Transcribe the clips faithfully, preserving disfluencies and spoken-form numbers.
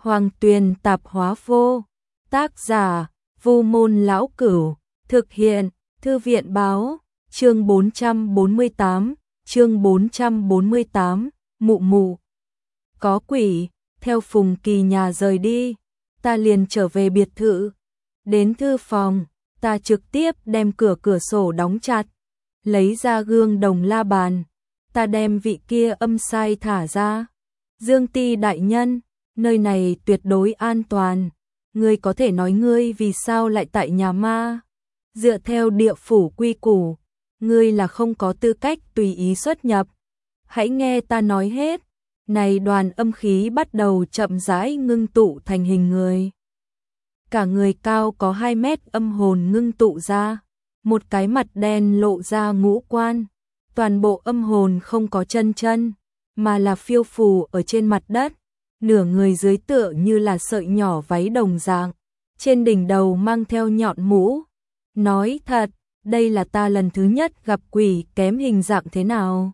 Hoàng Tuyền Tạp Hóa Vô. Tác giả: Vu Môn Lão Cửu. Thực hiện: Thư viện báo. Chương bốn trăm bốn mươi tám. Chương bốn trăm bốn mươi tám. Mụ mụ. Có quỷ. Theo Phùng Kỳ nhà rời đi, ta liền trở về biệt thự. Đến thư phòng, ta trực tiếp đem cửa cửa sổ đóng chặt, lấy ra gương đồng la bàn. Ta đem vị kia âm sai thả ra. Dương Ti đại nhân, nơi này tuyệt đối an toàn. Ngươi có thể nói ngươi vì sao lại tại nhà ma? Dựa theo địa phủ quy củ, ngươi là không có tư cách tùy ý xuất nhập. Hãy nghe ta nói hết. Này đoàn âm khí bắt đầu chậm rãi ngưng tụ thành hình người. Cả người cao có hai mét âm hồn ngưng tụ ra, một cái mặt đen lộ ra ngũ quan. Toàn bộ âm hồn không có chân chân, mà là phiêu phù ở trên mặt đất. Nửa người dưới tựa như là sợi nhỏ váy đồng dạng, trên đỉnh đầu mang theo nhọn mũ. Nói thật, đây là ta lần thứ nhất gặp quỷ kém hình dạng thế nào.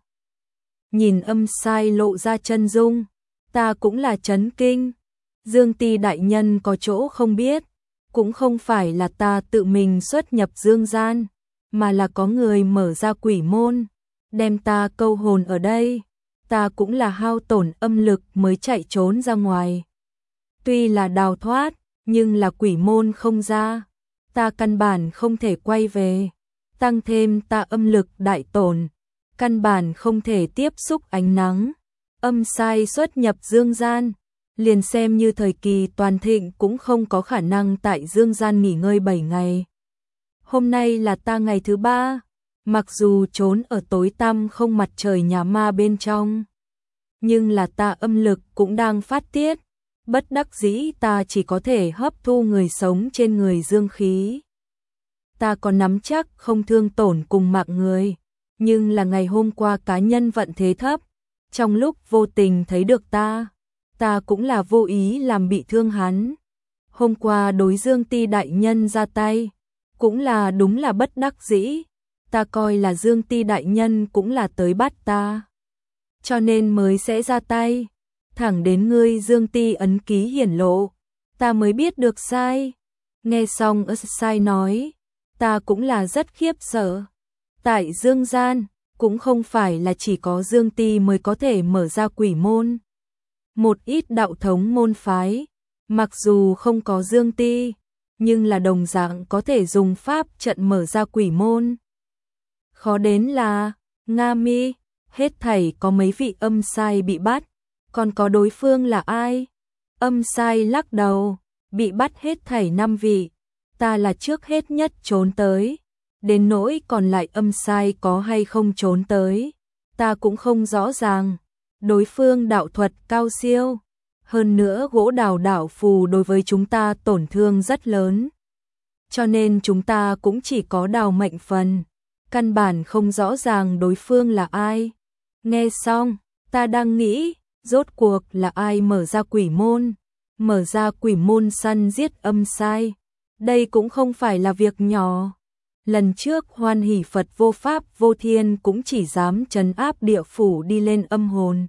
Nhìn âm sai lộ ra chân dung, ta cũng là chấn kinh. Dương Ti đại nhân có chỗ không biết, cũng không phải là ta tự mình xuất nhập dương gian, mà là có người mở ra quỷ môn, đem ta câu hồn ở đây. Ta cũng là hao tổn âm lực mới chạy trốn ra ngoài. Tuy là đào thoát, nhưng là quỷ môn không ra, ta căn bản không thể quay về. Tăng thêm ta âm lực đại tổn, căn bản không thể tiếp xúc ánh nắng. Âm sai xuất nhập dương gian, liền xem như thời kỳ toàn thịnh cũng không có khả năng tại dương gian nghỉ ngơi bảy ngày. Hôm nay là ta ngày thứ ba, mặc dù trốn ở tối tăm không mặt trời nhà ma bên trong, nhưng là ta âm lực cũng đang phát tiết. Bất đắc dĩ ta chỉ có thể hấp thu người sống trên người dương khí. Ta còn nắm chắc không thương tổn cùng mạng người, nhưng là ngày hôm qua cá nhân vận thế thấp, trong lúc vô tình thấy được ta, ta cũng là vô ý làm bị thương hắn. Hôm qua đối Dương Ti đại nhân ra tay, cũng là đúng là bất đắc dĩ. Ta coi là Dương Ti đại nhân cũng là tới bắt ta, cho nên mới sẽ ra tay. Thẳng đến ngươi Dương Ti ấn ký hiển lộ, ta mới biết được sai. Nghe xong ớt sai nói, ta cũng là rất khiếp sợ. Tại dương gian, cũng không phải là chỉ có Dương Ti mới có thể mở ra quỷ môn. Một ít đạo thống môn phái, mặc dù không có Dương Ti, nhưng là đồng dạng có thể dùng pháp trận mở ra quỷ môn. Khó đến là, Nga Mi, hết thảy có mấy vị âm sai bị bắt, còn có đối phương là ai? Âm sai lắc đầu, bị bắt hết thảy năm vị, ta là trước hết nhất trốn tới. Đến nỗi còn lại âm sai có hay không trốn tới, ta cũng không rõ ràng. Đối phương đạo thuật cao siêu, hơn nữa gỗ đào đảo phù đối với chúng ta tổn thương rất lớn, cho nên chúng ta cũng chỉ có đào mệnh phần, căn bản không rõ ràng đối phương là ai. Nghe xong, ta đang nghĩ, rốt cuộc là ai mở ra quỷ môn, mở ra quỷ môn săn giết âm sai, đây cũng không phải là việc nhỏ. Lần trước Hoan Hỷ Phật vô pháp vô thiên cũng chỉ dám trấn áp địa phủ đi lên âm hồn.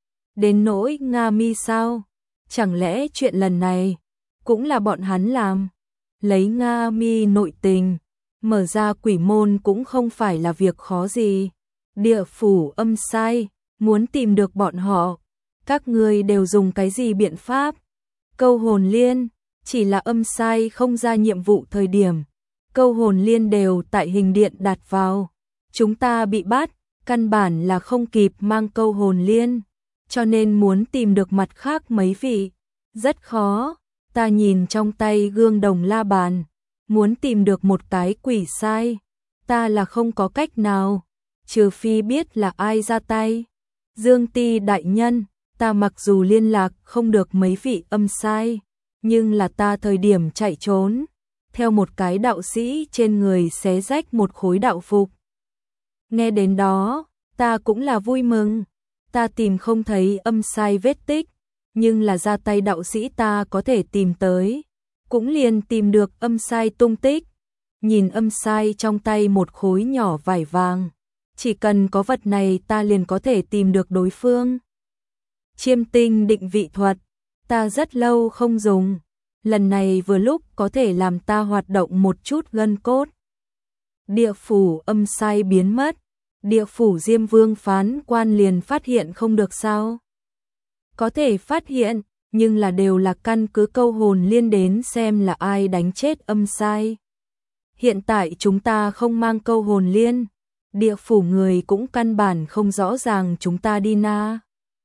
Đến nỗi Nga Mi sao? Chẳng lẽ chuyện lần này cũng là bọn hắn làm? Lấy Nga Mi nội tình, mở ra quỷ môn cũng không phải là việc khó gì. Địa phủ âm sai, muốn tìm được bọn họ, các ngươi đều dùng cái gì biện pháp? Câu hồn liên, chỉ là âm sai không ra nhiệm vụ thời điểm, câu hồn liên đều tại hình điện đặt vào. Chúng ta bị bắt, căn bản là không kịp mang câu hồn liên, cho nên muốn tìm được mặt khác mấy vị, rất khó. Ta nhìn trong tay gương đồng la bàn, muốn tìm được một cái quỷ sai, ta là không có cách nào, trừ phi biết là ai ra tay. Dương Ti đại nhân, ta mặc dù liên lạc không được mấy vị âm sai, nhưng là ta thời điểm chạy trốn, theo một cái đạo sĩ trên người xé rách một khối đạo phục. Nghe đến đó, ta cũng là vui mừng. Ta tìm không thấy âm sai vết tích, nhưng là ra tay đạo sĩ ta có thể tìm tới, cũng liền tìm được âm sai tung tích. Nhìn âm sai trong tay một khối nhỏ vải vàng, chỉ cần có vật này ta liền có thể tìm được đối phương. Chiêm tinh định vị thuật, Ta rất lâu không dùng, lần này vừa lúc có thể làm ta hoạt động một chút gân cốt. Địa phủ âm sai biến mất, địa phủ Diêm Vương phán quan liền phát hiện không được sao? Có thể phát hiện, nhưng là đều là căn cứ câu hồn liên đến xem là ai đánh chết âm sai. Hiện tại chúng ta không mang câu hồn liên, địa phủ người cũng căn bản không rõ ràng chúng ta đi na.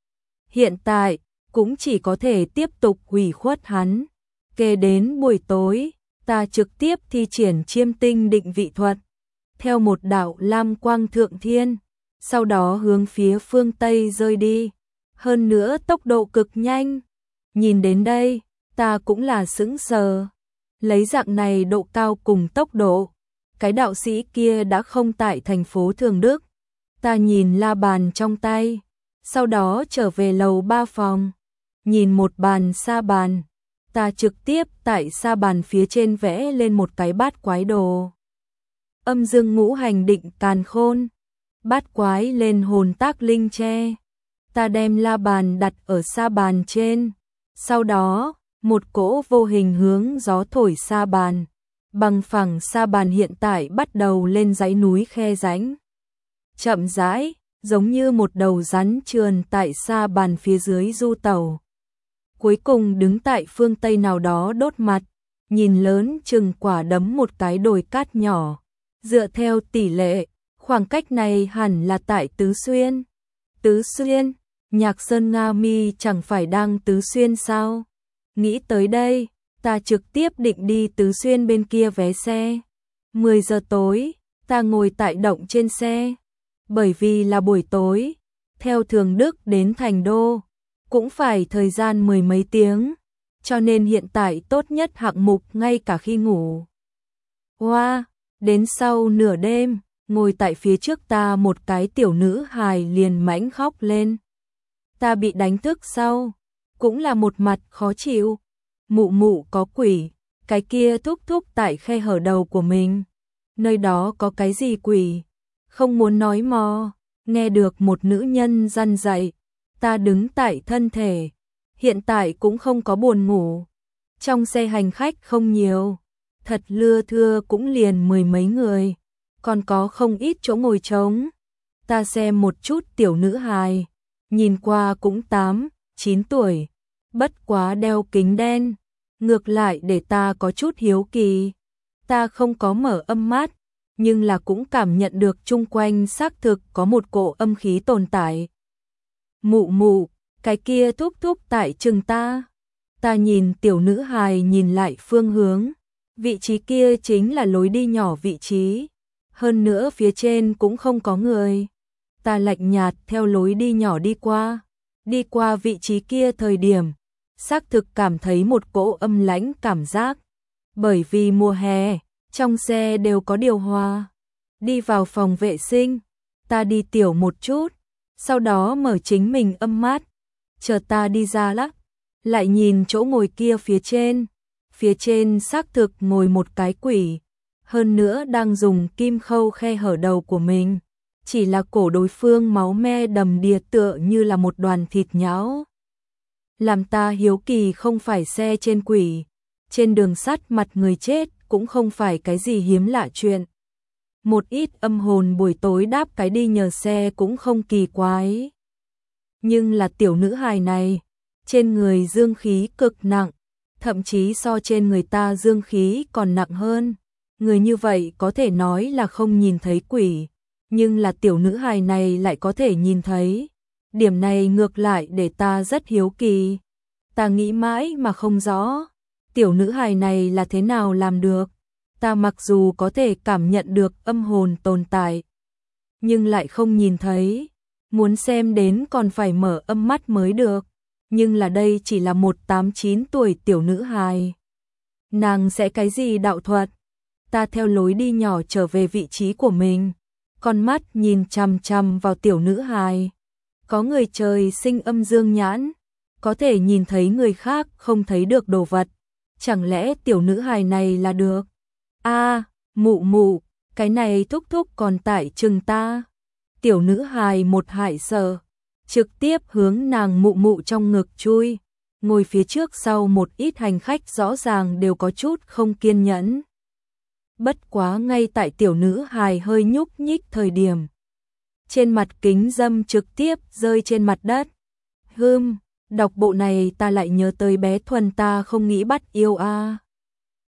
Hiện tại, cũng chỉ có thể tiếp tục hủy khuất hắn. Kể đến buổi tối, ta trực tiếp thi triển chiêm tinh định vị thuật, theo một đạo lam quang thượng thiên, sau đó hướng phía phương Tây rơi đi, hơn nữa tốc độ cực nhanh. Nhìn đến đây, ta cũng là sững sờ. Lấy dạng này độ cao cùng tốc độ, cái đạo sĩ kia đã không tại thành phố Thường Đức. Ta nhìn la bàn trong tay, sau đó trở về lầu ba phòng, nhìn một bàn sa bàn, ta trực tiếp tại sa bàn phía trên vẽ lên một cái bát quái đồ. Âm dương ngũ hành định càn khôn, bát quái lên hồn tác linh tre. Ta đem la bàn đặt ở sa bàn trên, sau đó, một cỗ vô hình hướng gió thổi sa bàn, bằng phẳng sa bàn hiện tại bắt đầu lên dãy núi khe rãnh. Chậm rãi, giống như một đầu rắn trườn tại sa bàn phía dưới du tàu. Cuối cùng đứng tại phương Tây nào đó đốt mặt, nhìn lớn chừng quả đấm một cái đồi cát nhỏ. Dựa theo tỷ lệ, khoảng cách này hẳn là tại Tứ Xuyên. Tứ Xuyên, Nhạc Sơn Nga Mi chẳng phải đang Tứ Xuyên sao? Nghĩ tới đây, ta trực tiếp định đi Tứ Xuyên bên kia vé xe. mười giờ tối, ta ngồi tại động trên xe. Bởi vì là buổi tối, theo Thường Đức đến Thành Đô, cũng phải thời gian mười mấy tiếng, cho nên hiện tại tốt nhất hạng mục ngay cả khi ngủ. Hoa, wow, đến sau nửa đêm, ngồi tại phía trước ta một cái tiểu nữ hài liền mãnh khóc lên. Ta bị đánh thức sau, cũng là một mặt khó chịu. Mụ mụ có quỷ, cái kia thúc thúc tại khe hở đầu của mình. Nơi đó có cái gì quỷ? Không muốn nói mò, nghe được một nữ nhân răn dạy. Ta đứng tại thân thể, hiện tại cũng không có buồn ngủ. Trong xe hành khách không nhiều, thật lưa thưa cũng liền mười mấy người, còn có không ít chỗ ngồi trống. Ta xem một chút tiểu nữ hài, nhìn qua cũng tám, chín tuổi, bất quá đeo kính đen, ngược lại để ta có chút hiếu kỳ. Ta không có mở âm mắt, nhưng là cũng cảm nhận được chung quanh xác thực có một cỗ âm khí tồn tại. Mụ mụ, cái kia thúc thúc tại chừng ta. Ta nhìn tiểu nữ hài nhìn lại phương hướng, vị trí kia chính là lối đi nhỏ vị trí, hơn nữa phía trên cũng không có người. Ta lạnh nhạt theo lối đi nhỏ đi qua, đi qua vị trí kia thời điểm, xác thực cảm thấy một cỗ âm lãnh cảm giác, bởi vì mùa hè, trong xe đều có điều hòa. Đi vào phòng vệ sinh, ta đi tiểu một chút, sau đó mở chính mình âm mát, chờ ta đi ra lắc, lại nhìn chỗ ngồi kia phía trên, phía trên xác thực ngồi một cái quỷ, hơn nữa đang dùng kim khâu khe hở đầu của mình, chỉ là cổ đối phương máu me đầm đìa tựa như là một đoàn thịt nhão. Làm ta hiếu kỳ không phải xe trên quỷ, trên đường sắt mặt người chết cũng không phải cái gì hiếm lạ chuyện. Một ít âm hồn buổi tối đáp cái đi nhờ xe cũng không kỳ quái. Nhưng là tiểu nữ hài này, trên người dương khí cực nặng, thậm chí so trên người ta dương khí còn nặng hơn. Người như vậy có thể nói là không nhìn thấy quỷ, nhưng là tiểu nữ hài này lại có thể nhìn thấy. Điểm này ngược lại để ta rất hiếu kỳ. Ta nghĩ mãi mà không rõ, tiểu nữ hài này là thế nào làm được. Ta mặc dù có thể cảm nhận được âm hồn tồn tại, nhưng lại không nhìn thấy. Muốn xem đến còn phải mở âm mắt mới được. Nhưng là đây chỉ là một tám chín tuổi tiểu nữ hài. Nàng sẽ cái gì đạo thuật? Ta theo lối đi nhỏ trở về vị trí của mình, con mắt nhìn chằm chằm vào tiểu nữ hài. Có người trời sinh âm dương nhãn, có thể nhìn thấy người khác không thấy được đồ vật. Chẳng lẽ tiểu nữ hài này là được? A, à, mụ mụ, cái này thúc thúc còn tại chừng ta. Tiểu nữ hài một hại sợ, trực tiếp hướng nàng mụ mụ trong ngực chui. ngồi phía trước sau một ít hành khách rõ ràng đều có chút không kiên nhẫn. Bất quá ngay tại tiểu nữ hài hơi nhúc nhích thời điểm, trên mặt kính dâm trực tiếp rơi trên mặt đất. Hừm, đọc bộ này ta lại nhớ tới bé Thuần ta không nghĩ bắt yêu a.